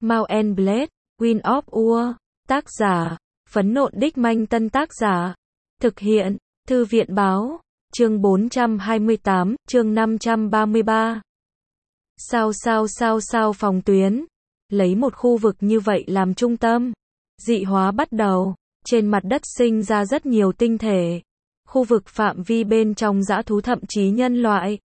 Mount and Blade, Wind of War, tác giả, Phấn Nộn Đích Manh Tân tác giả, thực hiện, Thư viện Báo, chương 428, chương 533. Sao phòng tuyến, lấy một khu vực như vậy làm trung tâm, dị hóa bắt đầu, trên mặt đất sinh ra rất nhiều tinh thể, khu vực phạm vi bên trong dã thú thậm chí nhân loại,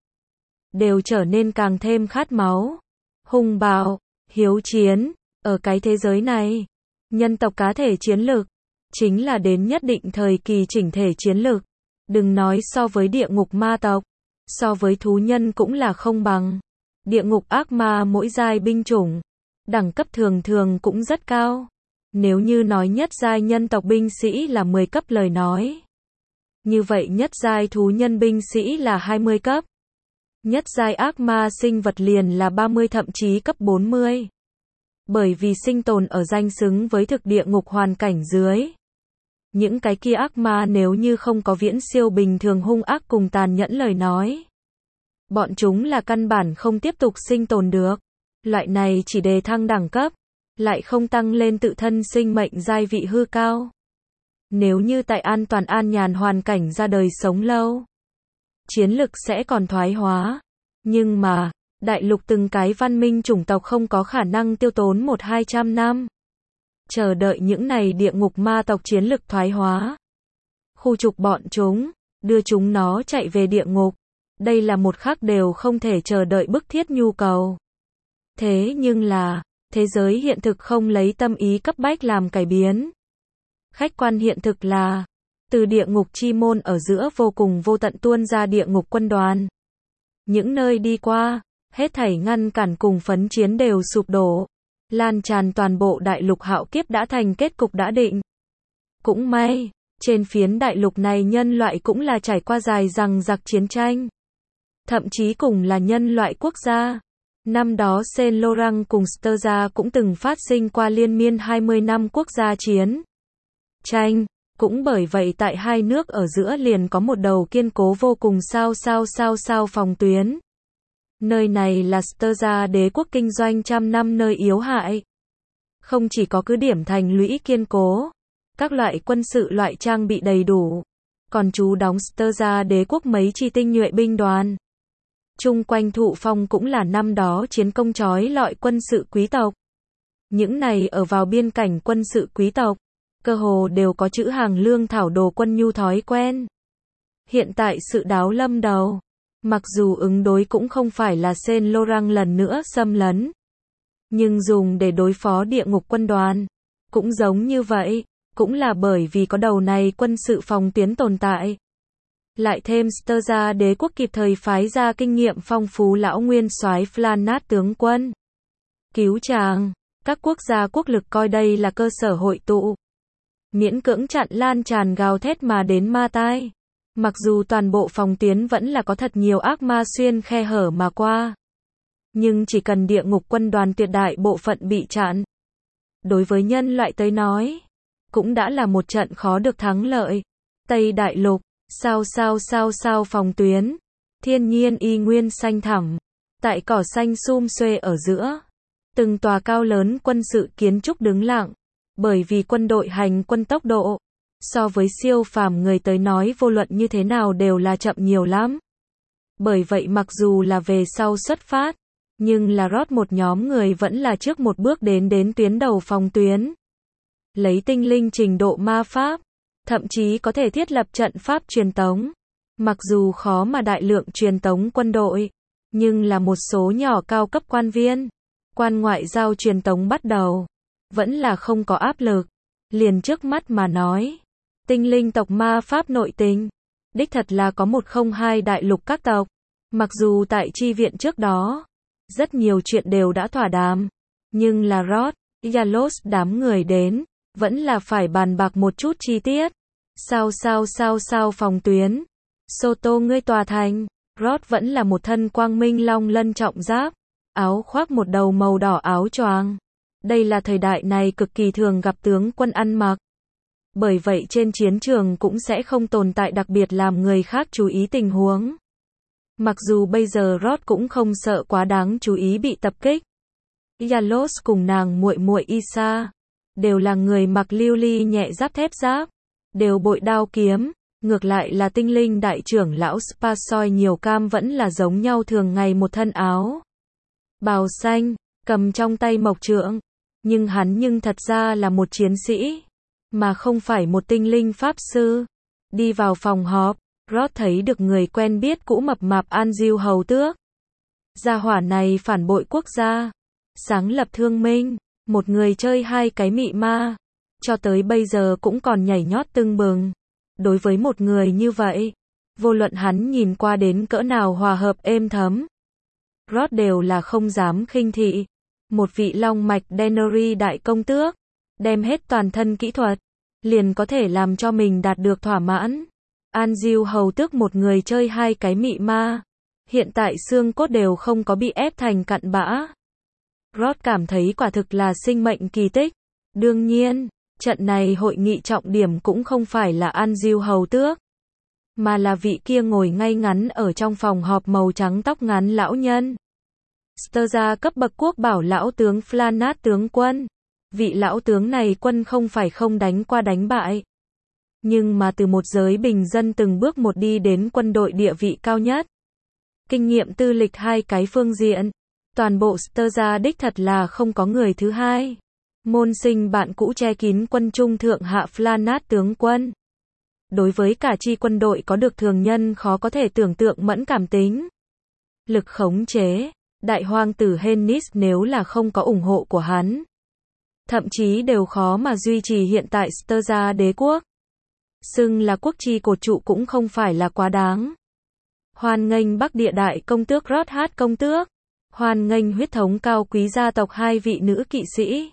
đều trở nên càng thêm khát máu, hung bạo, hiếu chiến, ở cái thế giới này, nhân tộc cá thể chiến lược, chính là đến nhất định thời kỳ chỉnh thể chiến lược, đừng nói so với địa ngục ma tộc, so với thú nhân cũng là không bằng. Địa ngục ác ma mỗi giai binh chủng, đẳng cấp thường thường cũng rất cao. Nếu như nói nhất giai nhân tộc binh sĩ là 10 cấp lời nói, như vậy nhất giai thú nhân binh sĩ là 20 cấp. Nhất giai ác ma sinh vật liền là 30 thậm chí cấp 40. Bởi vì sinh tồn ở danh xứng với thực địa ngục hoàn cảnh dưới. Những cái kia ác ma nếu như không có viễn siêu bình thường hung ác cùng tàn nhẫn lời nói, bọn chúng là căn bản không tiếp tục sinh tồn được. Loại này chỉ đề thăng đẳng cấp, lại không tăng lên tự thân sinh mệnh giai vị hư cao. Nếu như tại an toàn an nhàn hoàn cảnh ra đời sống lâu, chiến lực sẽ còn thoái hóa. Nhưng mà, đại lục từng cái văn minh chủng tộc không có khả năng tiêu tốn 100-200 năm. Chờ đợi những này địa ngục ma tộc chiến lực thoái hóa. Khu trục bọn chúng, đưa chúng nó chạy về địa ngục. Đây là một khắc đều không thể chờ đợi bức thiết nhu cầu. Thế nhưng là, thế giới hiện thực không lấy tâm ý cấp bách làm cải biến. Khách quan hiện thực là, từ địa ngục chi môn ở giữa vô cùng vô tận tuôn ra địa ngục quân đoàn. Những nơi đi qua, hết thảy ngăn cản cùng phấn chiến đều sụp đổ. Lan tràn toàn bộ đại lục hạo kiếp đã thành kết cục đã định. Cũng may, trên phiến đại lục này nhân loại cũng là trải qua dài dằng dặc chiến tranh. Thậm chí cùng là nhân loại quốc gia. Năm đó Saint Laurent cùng Sturza cũng từng phát sinh qua liên miên 20 năm quốc gia chiến tranh. Cũng bởi vậy tại hai nước ở giữa liền có một đầu kiên cố vô cùng sao phòng tuyến. Nơi này là Sturza đế quốc kinh doanh trăm năm nơi yếu hại. Không chỉ có cứ điểm thành lũy kiên cố, các loại quân sự loại trang bị đầy đủ, còn trú đóng Sturza đế quốc mấy chi tinh nhuệ binh đoàn. Chung quanh thụ phong cũng là năm đó chiến công chói lọi quân sự quý tộc. Những này ở vào biên cảnh quân sự quý tộc, cơ hồ đều có chữ hàng lương thảo đồ quân nhu thói quen. Hiện tại sự đáo lâm đầu, mặc dù ứng đối cũng không phải là Saint Laurent lần nữa xâm lấn, nhưng dùng để đối phó địa ngục quân đoàn, cũng giống như vậy, cũng là bởi vì có đầu này quân sự phòng tuyến tồn tại. Lại thêm Sturza đế quốc kịp thời phái ra kinh nghiệm phong phú lão nguyên soái Flanat tướng quân. Cứu tràng, các quốc gia quốc lực coi đây là cơ sở hội tụ. Miễn cưỡng chặn lan tràn gào thét mà đến ma tai. Mặc dù toàn bộ phòng tuyến vẫn là có thật nhiều ác ma xuyên khe hở mà qua. Nhưng chỉ cần địa ngục quân đoàn tuyệt đại bộ phận bị chặn. Đối với nhân loại tới nói, cũng đã là một trận khó được thắng lợi. Tây Đại Lục, sao phòng tuyến. Thiên nhiên y nguyên xanh thẳm. Tại cỏ xanh sum xuê ở giữa. Từng tòa cao lớn quân sự kiến trúc đứng lặng. Bởi vì quân đội hành quân tốc độ, so với siêu phàm người tới nói vô luận như thế nào đều là chậm nhiều lắm. Bởi vậy mặc dù là về sau xuất phát, nhưng là rót một nhóm người vẫn là trước một bước đến tuyến đầu phòng tuyến. Lấy tinh linh trình độ ma pháp, thậm chí có thể thiết lập trận pháp truyền tống. Mặc dù khó mà đại lượng truyền tống quân đội, nhưng là một số nhỏ cao cấp quan viên, quan ngoại giao truyền tống bắt đầu. Vẫn là không có áp lực. Liền trước mắt mà nói. Tinh linh tộc ma pháp nội tình. Đích thật là có 102 đại lục các tộc. Mặc dù tại chi viện trước đó, rất nhiều chuyện đều đã thỏa đàm. Nhưng là Rod, Yalos đám người đến, vẫn là phải bàn bạc một chút chi tiết. Sao phòng tuyến. Soto ngươi tòa thành. Rod vẫn là một thân quang minh long lân trọng giáp. Áo khoác một đầu màu đỏ áo choàng. Đây là thời đại này cực kỳ thường gặp tướng quân ăn mặc. Bởi vậy trên chiến trường cũng sẽ không tồn tại đặc biệt làm người khác chú ý tình huống. Mặc dù bây giờ Rod cũng không sợ quá đáng chú ý bị tập kích. Yalos cùng nàng muội muội Isa, đều là người mặc lưu ly nhẹ giáp thép giáp, đều bội đao kiếm, ngược lại là tinh linh đại trưởng lão Sparsoi nhiều cam vẫn là giống nhau thường ngày một thân áo bào xanh, cầm trong tay mộc trượng, nhưng hắn thật ra là một chiến sĩ, mà không phải một tinh linh pháp sư. Đi vào phòng họp, Rod thấy được người quen biết cũ mập mạp Anziu hầu tước. Gia hỏa này phản bội quốc gia, sáng lập thương minh, một người chơi hai cái mị ma, cho tới bây giờ cũng còn nhảy nhót tưng bừng. Đối với một người như vậy, vô luận hắn nhìn qua đến cỡ nào hòa hợp êm thấm, Rod đều là không dám khinh thị. Một vị long mạch Dennery đại công tước, đem hết toàn thân kỹ thuật, liền có thể làm cho mình đạt được thỏa mãn. Anziu hầu tước một người chơi hai cái mị ma, hiện tại xương cốt đều không có bị ép thành cặn bã. Rod cảm thấy quả thực là sinh mệnh kỳ tích. Đương nhiên, trận này hội nghị trọng điểm cũng không phải là Anziu hầu tước, mà là vị kia ngồi ngay ngắn ở trong phòng họp màu trắng tóc ngắn lão nhân. Sturza cấp bậc quốc bảo lão tướng Flanat tướng quân. Vị lão tướng này quân không phải không đánh qua đánh bại, nhưng mà từ một giới bình dân từng bước một đi đến quân đội địa vị cao nhất. Kinh nghiệm tư lịch hai cái phương diện, toàn bộ Sturza đích thật là không có người thứ hai. Môn sinh bạn cũ che kín quân trung thượng hạ Flanat tướng quân. Đối với cả chi quân đội có được thường nhân khó có thể tưởng tượng mẫn cảm tính, lực khống chế. Đại hoàng tử Hennis nếu là không có ủng hộ của hắn, thậm chí đều khó mà duy trì hiện tại Sturza đế quốc. Xưng là quốc chi cột trụ cũng không phải là quá đáng. Hoan nghênh Bắc địa đại công tước Rod Hát công tước. Hoan nghênh huyết thống cao quý gia tộc hai vị nữ kỵ sĩ.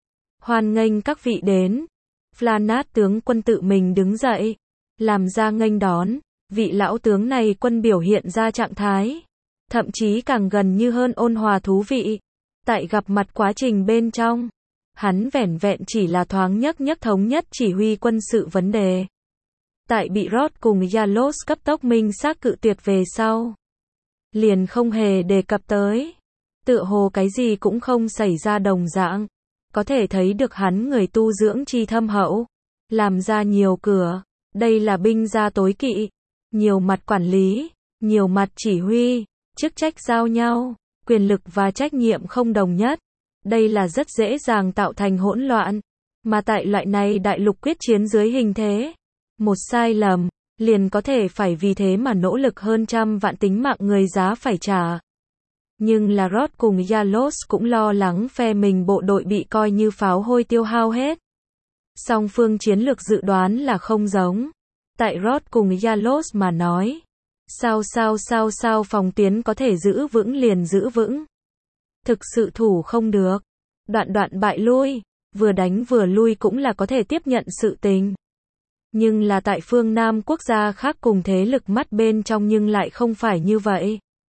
Hoan nghênh các vị đến. Flanat tướng quân tự mình đứng dậy, làm ra nghênh đón. Vị lão tướng này quân biểu hiện ra trạng thái, thậm chí càng gần như hơn ôn hòa thú vị. Tại gặp mặt quá trình bên trong, hắn vẻn vẹn chỉ là thoáng nhắc thống nhất chỉ huy quân sự vấn đề. Tại bị Rod cùng Yalos cấp tốc minh xác cự tuyệt về sau, liền không hề đề cập tới. Tựa hồ cái gì cũng không xảy ra đồng dạng. Có thể thấy được hắn người tu dưỡng chi thâm hậu, làm ra nhiều cửa. Đây là binh gia tối kỵ. Nhiều mặt quản lý, nhiều mặt chỉ huy, chức trách giao nhau, quyền lực và trách nhiệm không đồng nhất. Đây là rất dễ dàng tạo thành hỗn loạn. Mà tại loại này đại lục quyết chiến dưới hình thế, một sai lầm, liền có thể phải vì thế mà nỗ lực hơn trăm vạn tính mạng người giá phải trả. Nhưng là Rod cùng Yalos cũng lo lắng phe mình bộ đội bị coi như pháo hôi tiêu hao hết. Song phương chiến lược dự đoán là không giống. Tại Rod cùng Yalos mà nói, sao phòng tuyến có thể giữ vững liền giữ vững. Thực sự thủ không được, đoạn bại lui, vừa đánh vừa lui cũng là có thể tiếp nhận sự tình. Nhưng là tại phương Nam quốc gia khác cùng thế lực mắt bên trong nhưng lại không phải như vậy.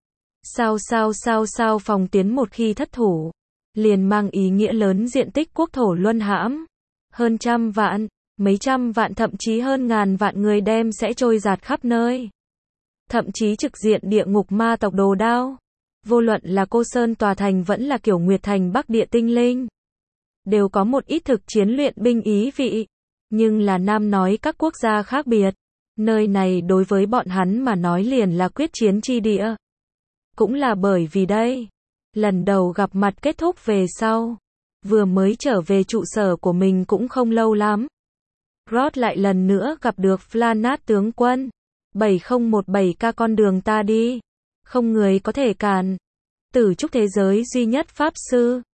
Sao phòng tuyến một khi thất thủ, liền mang ý nghĩa lớn diện tích quốc thổ luân hãm. Hơn trăm vạn, mấy trăm vạn thậm chí hơn ngàn vạn người đem sẽ trôi dạt khắp nơi. Thậm chí trực diện địa ngục ma tộc Đồ Đao. Vô luận là Cô Sơn tòa thành vẫn là Kiểu Nguyệt thành Bắc địa tinh linh, đều có một ít thực chiến luyện binh ý vị. Nhưng là Nam nói các quốc gia khác biệt. Nơi này đối với bọn hắn mà nói liền là quyết chiến chi địa. Cũng là bởi vì đây, lần đầu gặp mặt kết thúc về sau, vừa mới trở về trụ sở của mình cũng không lâu lắm. Rod lại lần nữa gặp được Flanat tướng quân. 7017K con đường ta đi, không người có thể cản. Tử trúc thế giới duy nhất pháp sư.